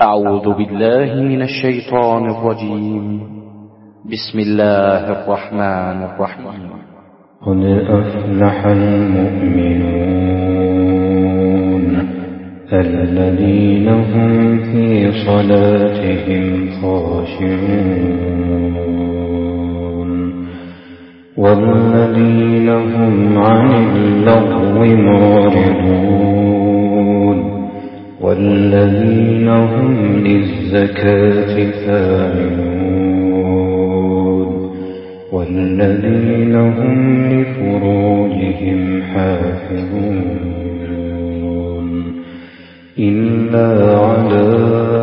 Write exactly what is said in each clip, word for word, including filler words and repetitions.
أعوذ بالله من الشيطان الرجيم. بسم الله الرحمن الرحيم. قد أفلح المؤمنون الذين هم في صلاتهم خاشعون والذين هم عن اللغو معرضون والذين هم للزكاة فاعلون والذين هم لفروجهم حافظون إلا على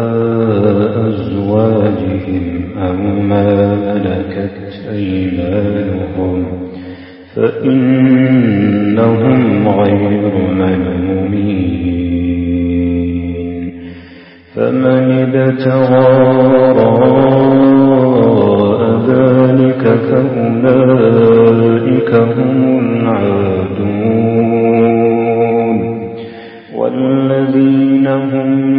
أزواجهم أو ما ملكت أيمانهم فإنهم غير ملومين. فمن ابتغى وراء ذلك فأولئك هم العادون والذين هم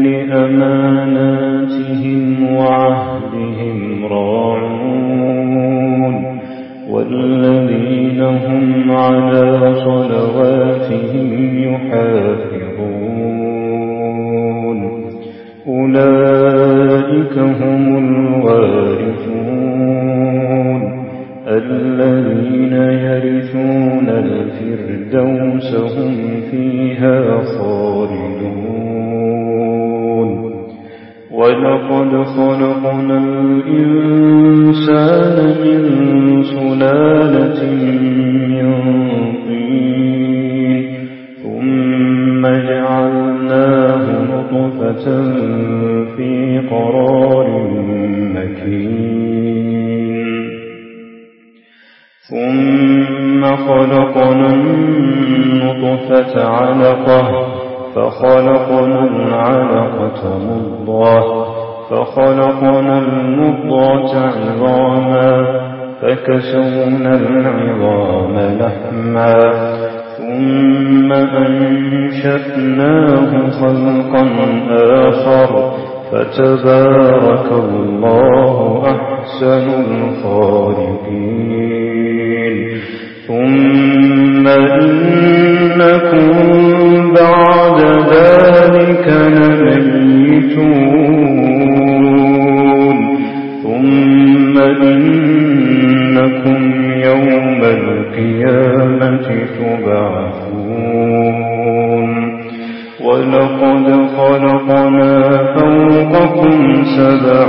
لأماناتهم وعهدهم راعون والذين هم على صلواتهم يحافظون أولئك هم الوارثون الذين يرثون الفردوس هم فيها خالدون. ولقد خلقنا الإنسان من سلالة من طين ثم جعلناه نطفة في قرار مكين ثم خلقنا النطفة علقة فخلقنا العلقة مضغة فخلقنا المضغة عظاما فكسونا العظام لحما ثم أنشأناه خلقا آخر فتبارك الله أحسن الخالقين. ثم إنكم بعد ذلك لميتون ثم إنكم يوم القيامة تبعثون. ولقد خلقنا فوقكم سبع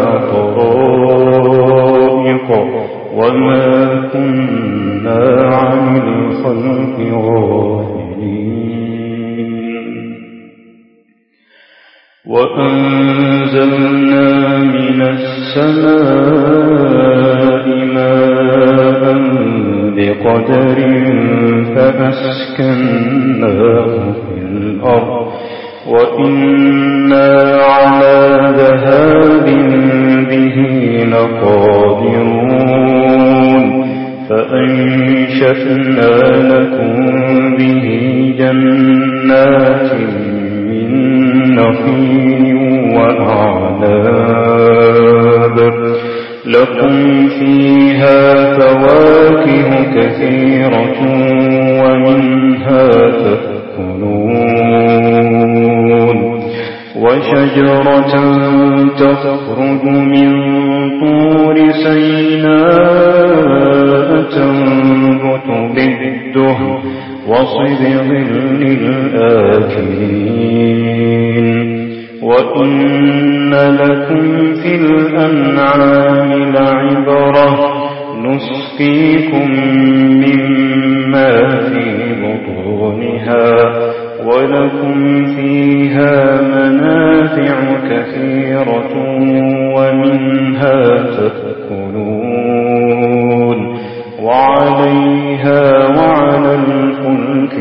طرائق وما كنا عن الخلق غافلين. وأنزلنا من السماء ماء بقدر فأسكناه في الأرض وإنا على ذهاب به لقادرون فأنشأنا لكم به جنات من نخيل وأعناب لكم فيها فواكه كثيرة ومنها تأكلون وشجرة تخرج من طور سيناء تنبت بالدهن وصبغ للآكلين. وإن لكم في الأنعام لعبرة نسقيكم مما في بطونها ولكم فيها منافع كثيرة ومنها تأكلون وعليها وعلى الفلك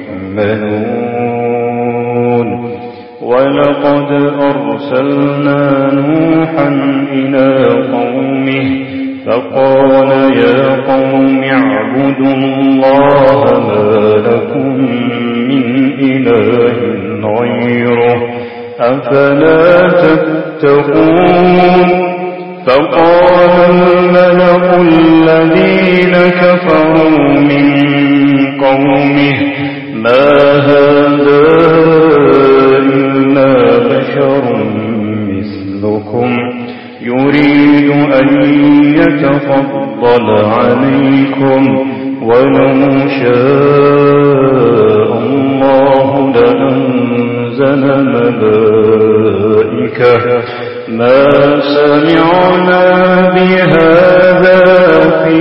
تحملون. ولقد أرسلنا نوحا إلى قومه فقال يا قوم اعبدوا الله ما لكم من إله غيره أفلا تتقون فقال الملأ الذين كفروا من قومه ما هذا إلا بشر مثلكم يريد أن يتفضل عليكم ولو شاء الله لأنزل ملائكة ما سمعنا بهذا في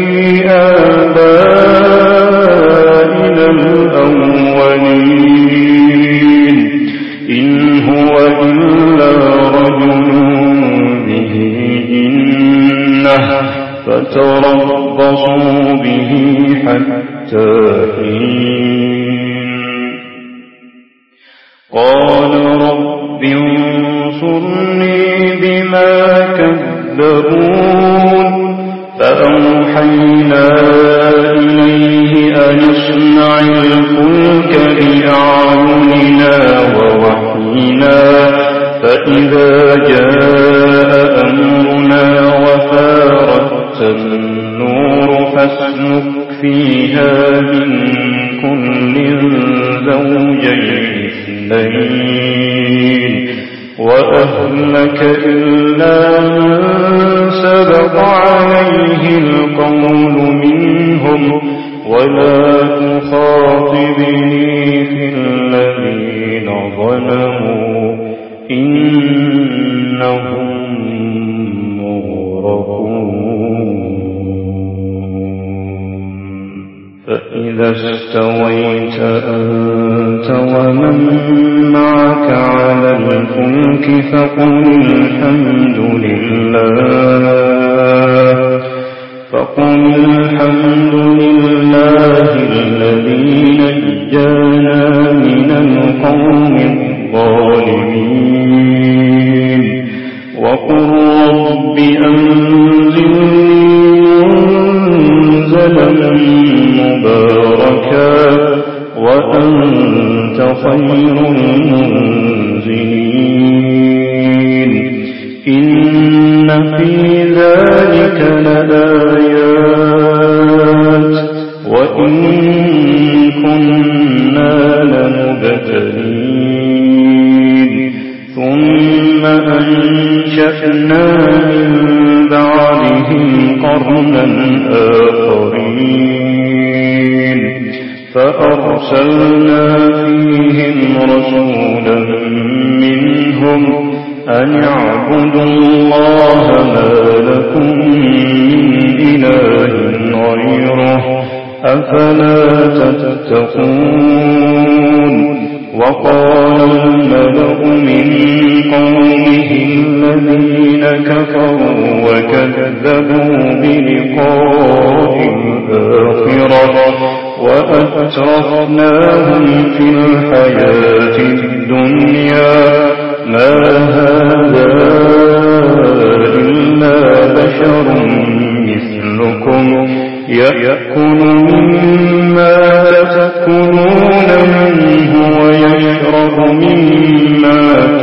آبائنا الأولين إن هو إلا رجل به جنة فتربصوا به حتى حين قال رب انصرني بما كذبون فأوحينا إليه أن اصنع الفلك بأعيننا ووحينا فإذا جاء أمرنا وفارت النور فاسلك فيها من كل زوجين اثنين وأهلك إلا من سبق عليه القول منهم ولا تخاطبني في الذين ظلموا إنهم فإذا استويت أنت ومن معك على الفلك فقل الحمد لله فقل الحمد لله الذي نجانا من القوم الظالمين وقل رب أنزلني منزلا مباركا وأنت خير المنزلين إن في ذلك لآيات وإن كنا لمبتلين ثم أنشأنا من بعدهم قرنا آخرين فأرسلنا فيهم رسولا منهم أن اعبدوا الله ما لكم من إله غيره أفلا تتقون وقال الملأ من قومه الذين كفروا وكذبوا بلقاء الآخرة وأترفناهم في الحياة الدنيا ما هذا إلا بشر مثلكم يأكل مما تأكلون منه ويشرب مما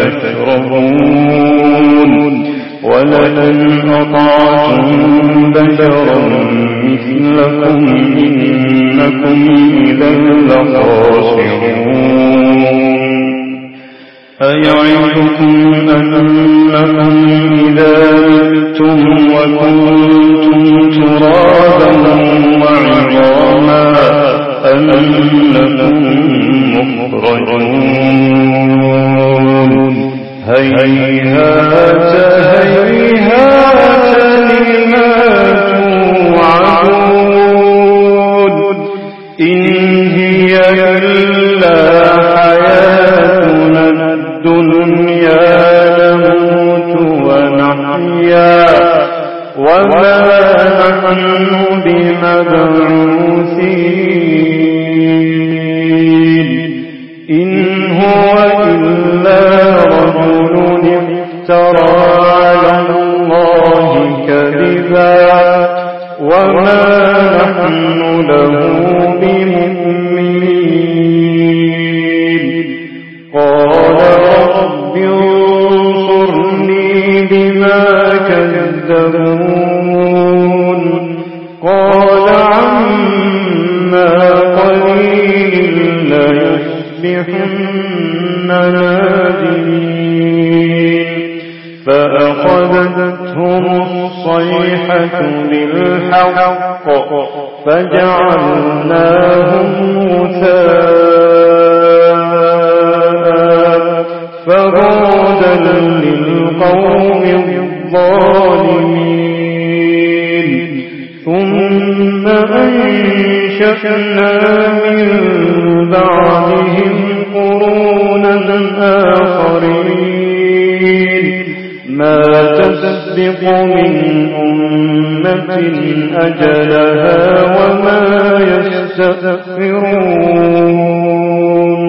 تشربون ولئن أطعتم بشرا مثلكم إنكم إذا لخاسرون أيعدكم أنكم إذا متم وكنتم ترابا وعظاما أنكم مخرجون هيهات هيهات لما توعدون إن هي إلا حياتنا الدنيا نموت ونحيا وما نحن بمبعوثين إن هو إلا رجل افترى على الله كذبا وما نحن له بمؤمنين قال رب بما كذبون قال عما قليل ليصبحن نادمين فأخذتهم الصيحة بالحق فجعلناهم غثاء فبعدا للقوم الظالمين ثم أنشأنا من بعدهم قرونا آخرين ما تسبق من أمة أجلها وما يستأخرون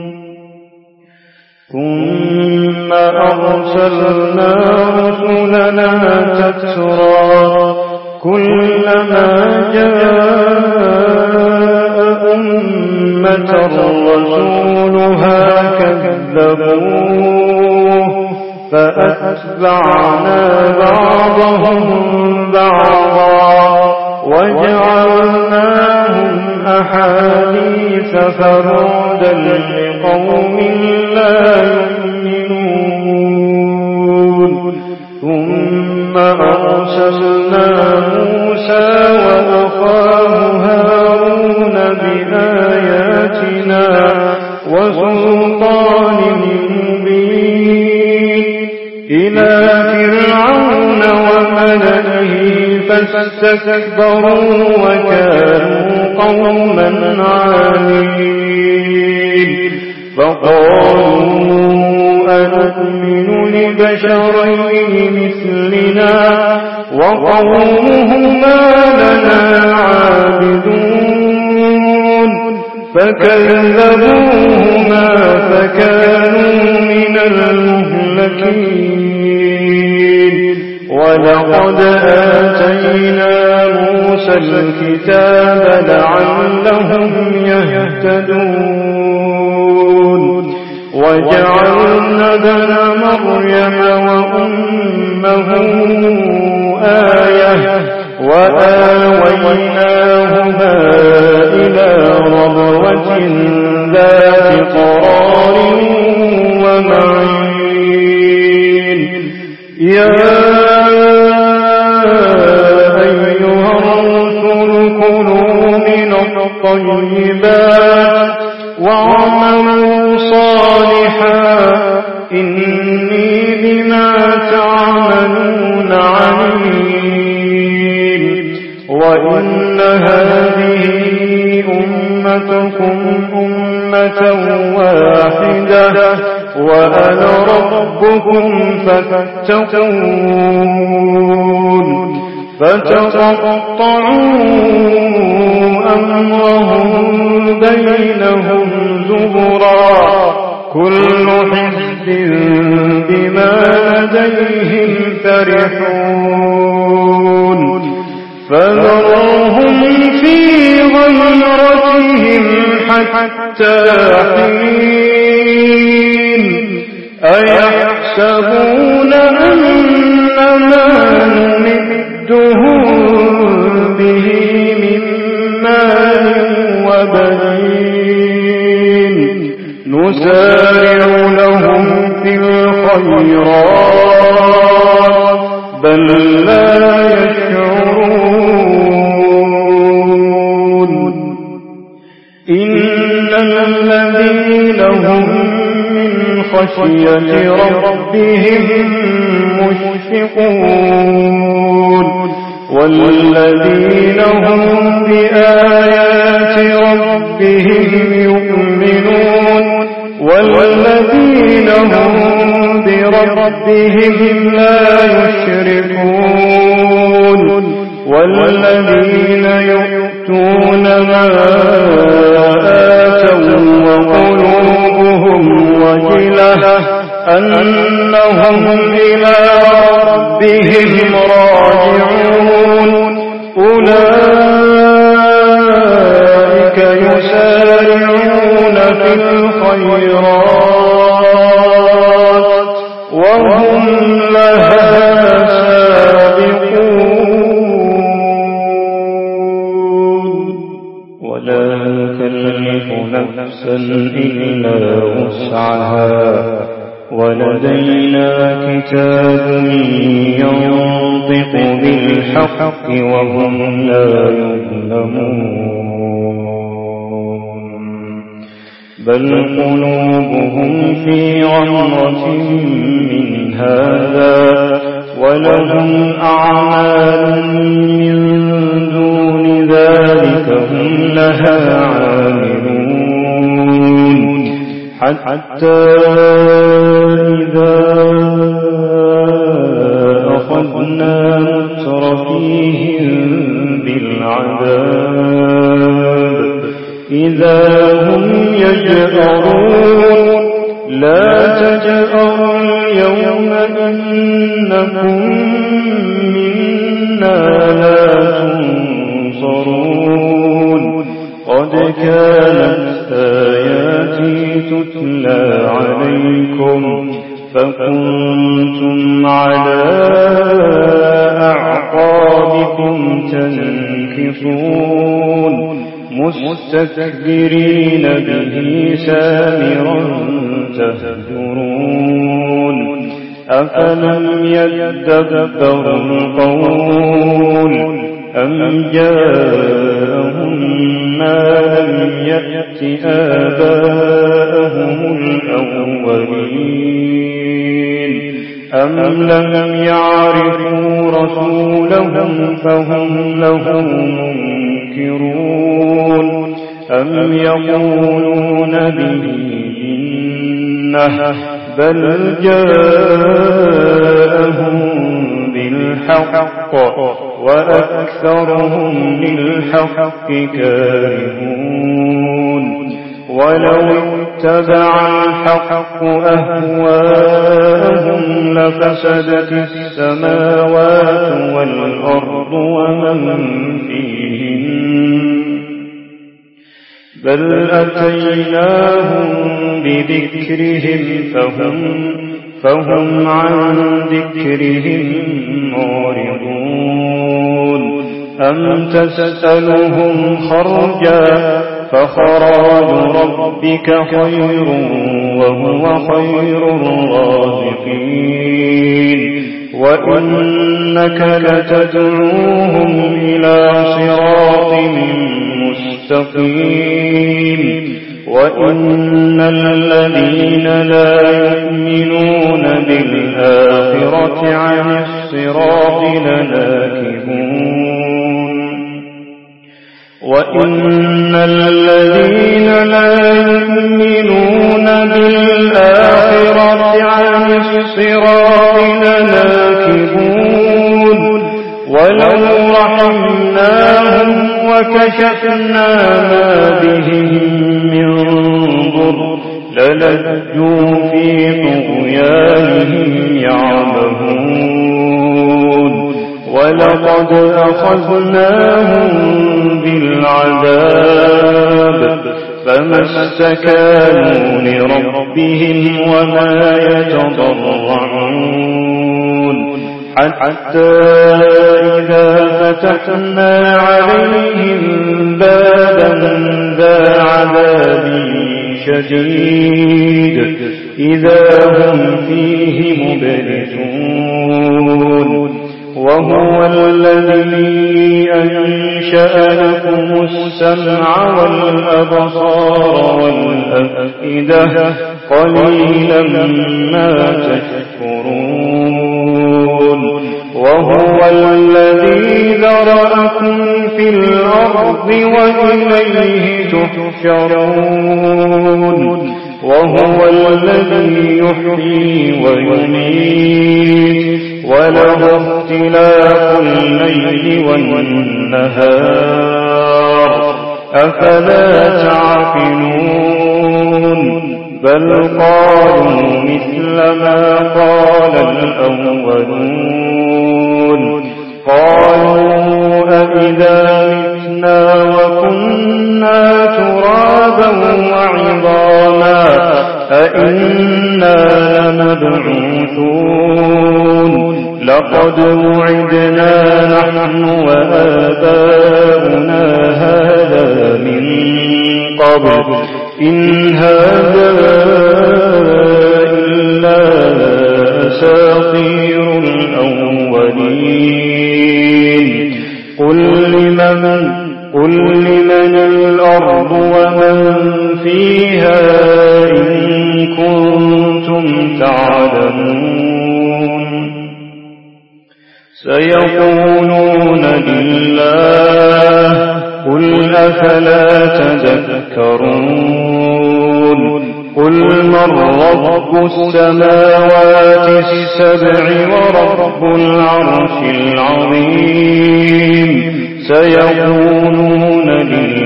ثم أرسلنا رسلنا تترى كلما جاء أمة رسولها كذبوه فأتبعنا بعضهم بعضا وجعلناهم أحاديث فبعدا لقوم لا يؤمنون ثم أرسلنا موسى وأخاه هارون بآياتنا وسلطان مبين إلى فرعون وملئه فاستكبروا وكانوا قوما عالين فقالوا أنؤمن لبشرين مثلنا وقومهما لنا عابدون فكذبوهما فكانوا من المهلكين ولقد آتينا موسى الكتاب لعلهم يهتدون وجعلنا ابن مريم وأمه آية وآويناهما إلى ربوة ذات قرار ومعين يا أيها الرسل كلوا من الطيبات واعملوا صالحا إني بما تعملون عليم وإن هذه أمتكم أمة واحدة وأنا ربكم فاتقون فتقطعوا أمرهم بينهم زبرا كل حزب بما لديهم فرحون فذرهم في غمرتهم حتى حين أيحسبون أنما نمدهم به من مال وبنين نسارع لهم في الخيرات بل لا يشعرون إن الذين هم من خشية ربهم مشفقون والذين هم بآيات ربهم يؤمنون والذين هم بربهم لا يشركون والذين يؤتون ما آتوا وقلوبهم وجلة أنهم إلى ربهم راجعون أولئك يسارعون في الخيرات وهم لها ولدينا كتاب ينطق بالحق وهم لا يظلمون بل قلوبهم في غمرة من هذا ولهم أعمال من دون ذلك هم لها عاملون حتى إذا أخذنا مترفيهم بالعذاب إذا هم يجأرون لا تجأروا اليوم إنكم منا لا تنصرون قد كانت آياتي تتلى عليكم فكنتم على أعقابكم تنكصون مستكبرين به سامرا تهجرون أفلم يدبروا القول أم جاءهم ما لم يأت آباءهم الأولين أم لم يعرفوا رسولهم فهم له منكرون أم يقولون به جنة بل جاءهم بالحق وأكثرهم للحق كارهون ولو اتبع الحق أهواءهم لفسدت السماوات والأرض ومن فيهن بل أتيناهم بذكرهم فهم, فهم عن ذكرهم معرضون أم تسألهم خرجا فخراج ربك خير وهو خير الرازقين وإنك لتدعوهم إلى صراط مستقيم وإن الذين لا يؤمنون بالآخرة عن الصراط لناكبون وإن الذين لا يؤمنون بالآخرة عن الصراط لناكبون ولو رحمناهم وكشفنا ما بهم من ضر للجوا في طغيانهم يعمهون ولقد أخذناهم بالعذاب فما استكانوا لربهم وما يتضرعون حتى إذا فتحنا عليهم بابا ذا عذاب شديد إذا هم فيه مبلسون وهو الذي أنشأ لكم السمع والأبصار والأفئدة قليلا ما تشكرون وهو الذي ذرأكم في الأرض وإليه تحشرون وهو الذي يحيي ويميت وله اختلاف الليل والنهار أفلا تعقلون بل قالوا مثل ما قال الأولون قالوا أئذا متنا وكنا ترابا وعظاما أئنا لمبعوثون لقد وعدنا نحن وآباؤنا هذا من قبل إن هذا إلا أساطير الأولين قل لمن, قل لمن الأرض ومن فيها إن كنتم تعلمون سيقولون لله قل أفلا تذكرون قل من رب السماوات السبع ورب العرش العظيم سيقولون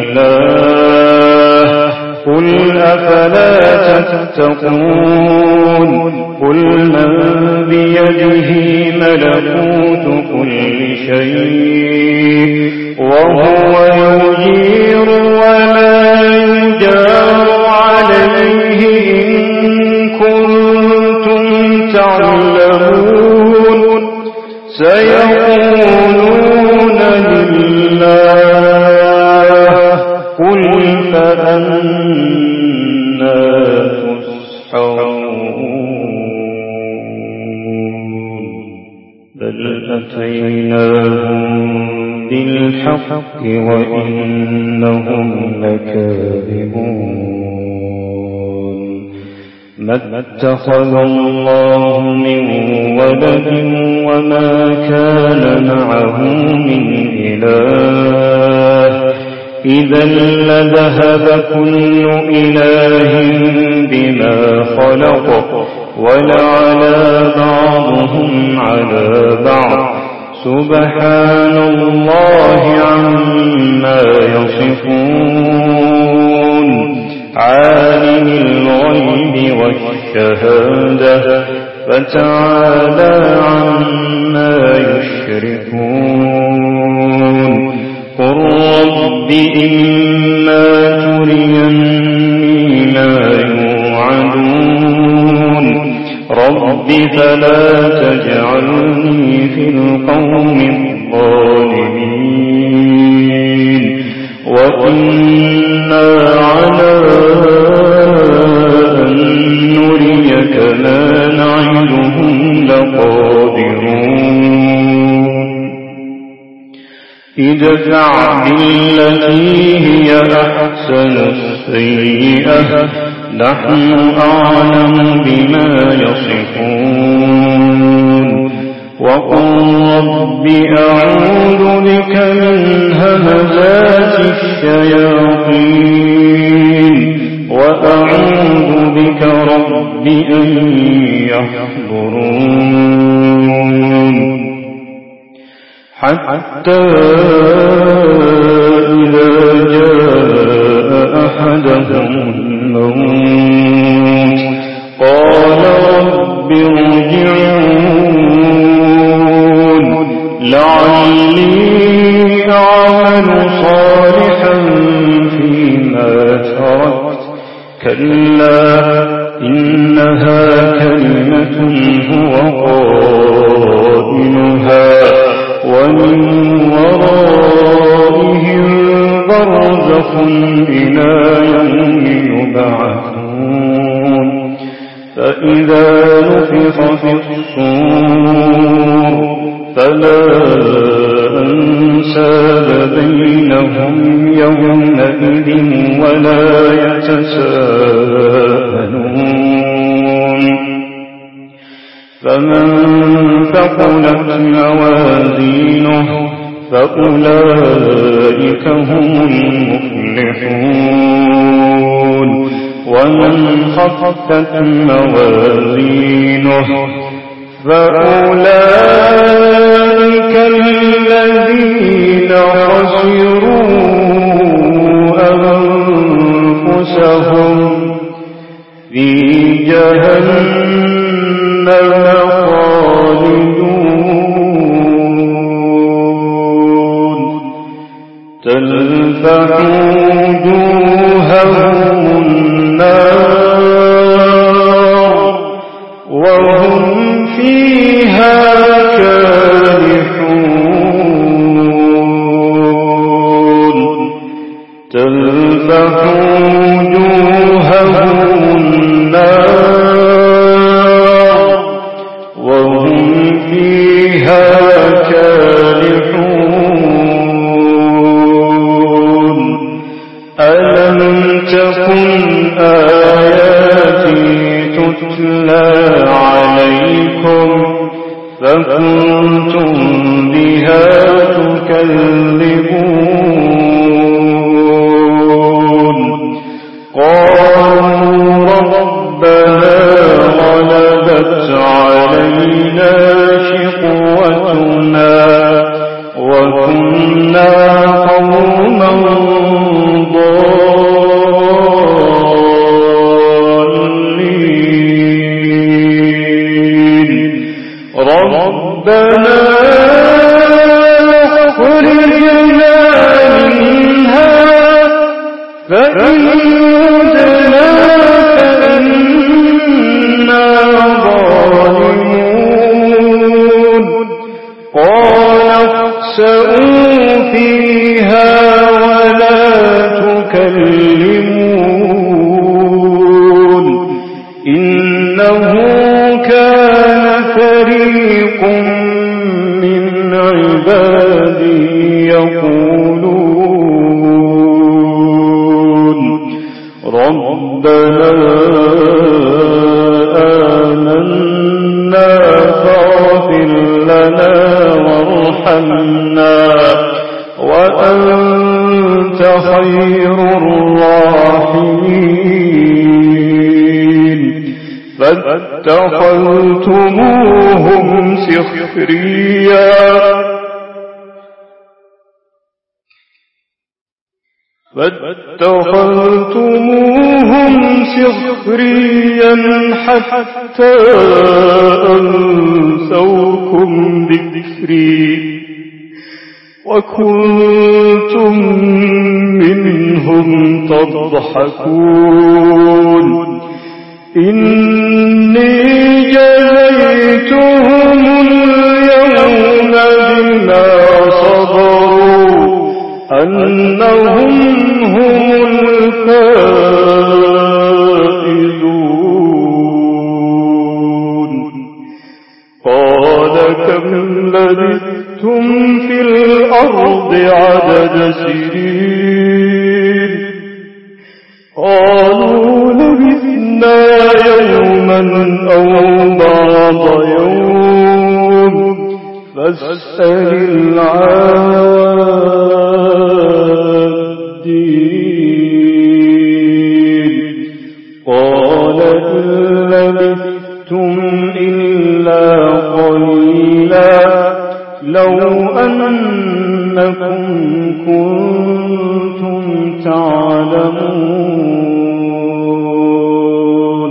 لله قل أفلا تتقون قل من بيده ملكوت كل شيء وهو يجير ولا يجار عليه إن كنتم تعلمون سيقولون لله قل فأنا تسحرون بل أتيناهم بالحق وإنهم لكاذبون ما اتخذ الله من ولد وما كان معه من إله إذا لذهب كل إله بما خلق ولعلى بعضهم على بعض سبحان الله عما يصفون عالم الغيب والشهادة فتعالى عما يشركون قل رب إما تريني ما يوعدون رب فلا تجعلني في القوم الظالمين وإنا على أن نريك ما نعدهم لقادرون ادفع بالتي هي أحسن السيئة نحن أعلم بما يصفون وقل رب أعوذ بك من همزات الشياطين وأعوذ بك رب أن يحضرون حتى إذا جاء أحدهم الموت قال رب ارجعون لعلي أعمل صالحا فيما تركت كلا إنها كلمة هو قائلها ومن ورائهم برزخ إلى يوم يبعثون فإذا نفخ في الصور فلا أنساب بينهم يومئذ ولا يتساءلون فمن ثقلت موازينه فأولئك هم المفلحون ومن خفت موازينه فأولئك الذين خسروا أنفسهم في جهنم خالدون تلفح وجوههم النار وهم فيها كالحون تلفح وجوههم النار فيها كالحون ألم تكن آياتي تتلى عليكم فكنتم بها تكذبون قالوا ربنا غلبت علينا شقوتنا وكنا قوما ضالين ربنا اخرجنا منها فإن عدنا فإنا ظالمون قال اخسئوا فيها ولا تكلمون إنه كان فريق من عبادي يقولون ربنا آمنا فاغفر لنا وارحمنا وأنت خير الراحمين فاتخذتموهم سخريا فاتخذتموهم سخريا حتى أنسوكم ذكري وكنتم منهم تضحكون إني جزيتهم اليوم بما صبروا أنهم هم الفائزون قال كم لبثتم في الأرض عدد سنين قالوا لبثنا يوما أو بعض يوم فاسأل العادين قال إن لبثتم إلا قليلا لو أنكم كنتم تعلمون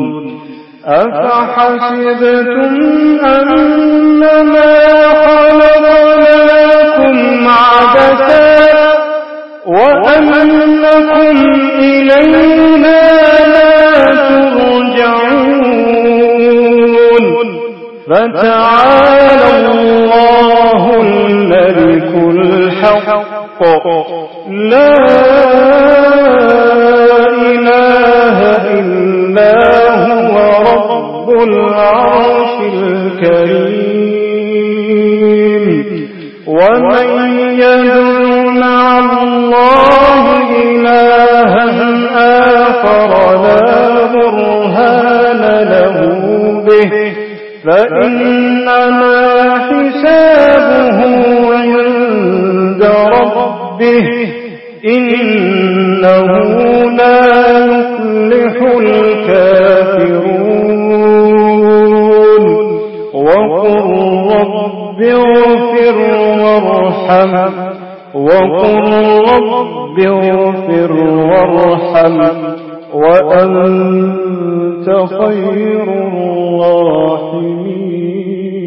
أفحسبتم أنما خلقناكم عبثا وأنكم إلينا لا ترجعون فتعالى الله الملك الحق لا إله إلا هو رب العرش الكريم ومن يدع مع الله إلها آخر لا برهان له به فإنما حسابه عند ربه إنه لا يفلح الكافرون وقل رب اغفر وارحم وقل رب اغفر وارحم وأنت خير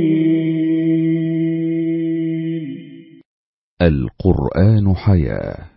الراحمين. القرآن حياة.